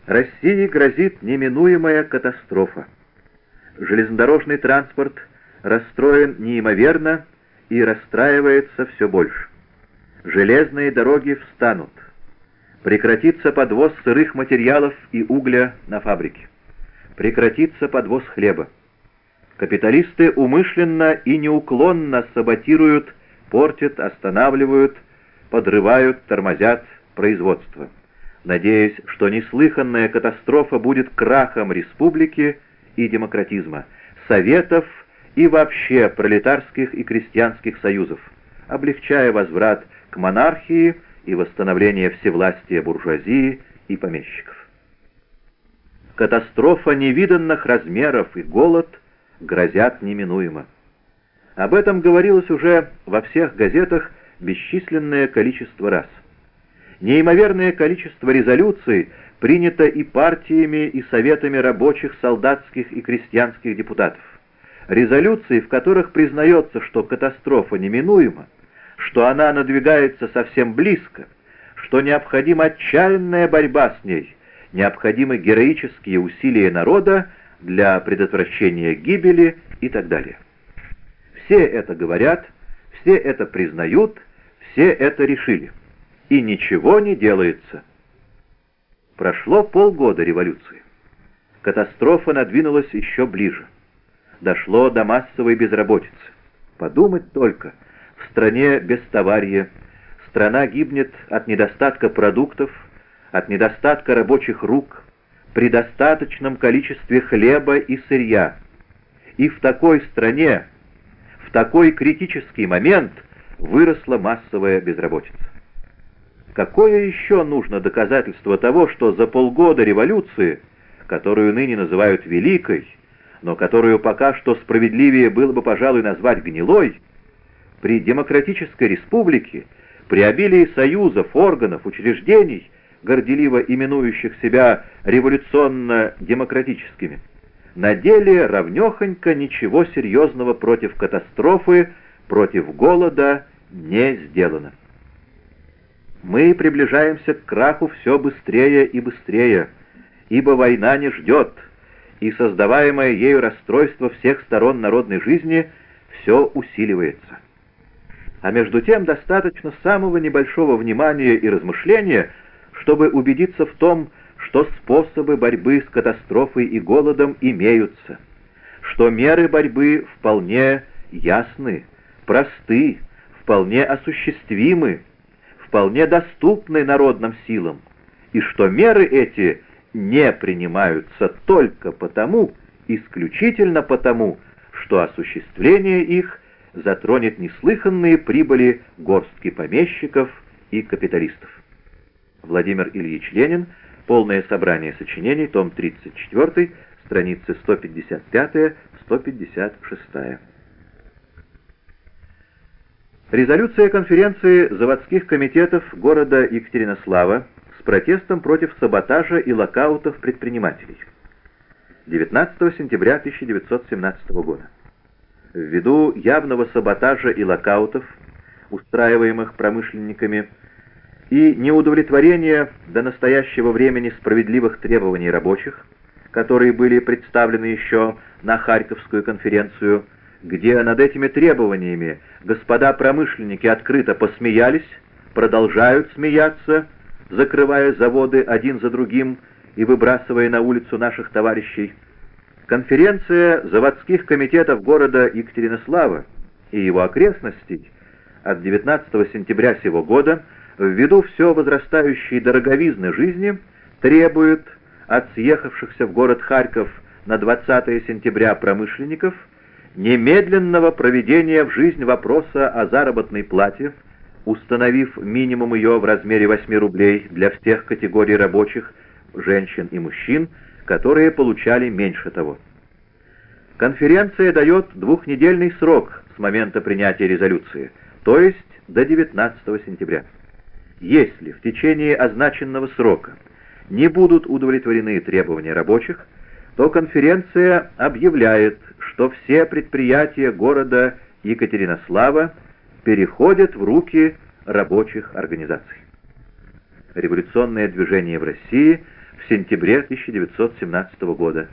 России грозит неминуемая катастрофа. Железнодорожный транспорт расстроен неимоверно и расстраивается все больше. Железные дороги встанут. Прекратится подвоз сырых материалов и угля на фабрики. Прекратится подвоз хлеба. Капиталисты умышленно и неуклонно саботируют, портят, останавливают, подрывают, тормозят производство, надеясь, что неслыханная катастрофа будет крахом республики и демократизма, советов и вообще пролетарских и крестьянских союзов, облегчая возврат к монархии и восстановление всевластия буржуазии и помещиков. Катастрофа невиданных размеров и голод грозят неминуемо. Об этом говорилось уже во всех газетах бесчисленное количество раз. Неимоверное количество резолюций принято и партиями, и советами рабочих, солдатских и крестьянских депутатов. Резолюции, в которых признается, что катастрофа неминуема, что она надвигается совсем близко, что необходима отчаянная борьба с ней, необходимы героические усилия народа для предотвращения гибели и так далее. Все это говорят, все это признают, все это решили. И ничего не делается. Прошло полгода революции. Катастрофа надвинулась еще ближе. Дошло до массовой безработицы. Подумать только, в стране бестоварье, страна гибнет от недостатка продуктов, от недостатка рабочих рук, при достаточном количестве хлеба и сырья. И в такой стране, в такой критический момент выросла массовая безработица. Какое еще нужно доказательство того, что за полгода революции, которую ныне называют великой, но которую пока что справедливее было бы, пожалуй, назвать гнилой, при демократической республике, при обилии союзов, органов, учреждений, горделиво именующих себя революционно-демократическими, на деле равнехонько ничего серьезного против катастрофы, против голода не сделано. Мы приближаемся к краху все быстрее и быстрее, ибо война не ждет, и создаваемое ею расстройство всех сторон народной жизни все усиливается. А между тем достаточно самого небольшого внимания и размышления, чтобы убедиться в том, что способы борьбы с катастрофой и голодом имеются, что меры борьбы вполне ясны, просты, вполне осуществимы, вполне доступны народным силам, и что меры эти не принимаются только потому, исключительно потому, что осуществление их затронет неслыханные прибыли горстки помещиков и капиталистов. Владимир Ильич Ленин. Полное собрание сочинений, том 34, страницы 155-156. Резолюция конференции заводских комитетов города Екатеринослава с протестом против саботажа и локаутов предпринимателей. 19 сентября 1917 года. Ввиду явного саботажа и локаутов, устраиваемых промышленниками, и неудовлетворения до настоящего времени справедливых требований рабочих, которые были представлены еще на Харьковскую конференцию, где над этими требованиями господа промышленники открыто посмеялись, продолжают смеяться, закрывая заводы один за другим и выбрасывая на улицу наших товарищей, конференция заводских комитетов города Екатеринослава и его окрестностей от 19 сентября сего года ввиду все возрастающей дороговизны жизни требует от съехавшихся в город Харьков на 20 сентября промышленников немедленного проведения в жизнь вопроса о заработной плате, установив минимум ее в размере 8 рублей для всех категорий рабочих, женщин и мужчин, которые получали меньше того. Конференция дает двухнедельный срок с момента принятия резолюции, то есть до 19 сентября. Если в течение означенного срока не будут удовлетворены требования рабочих, то конференция объявляет, что все предприятия города Екатеринослава переходят в руки рабочих организаций. Революционное движение в России в сентябре 1917 года.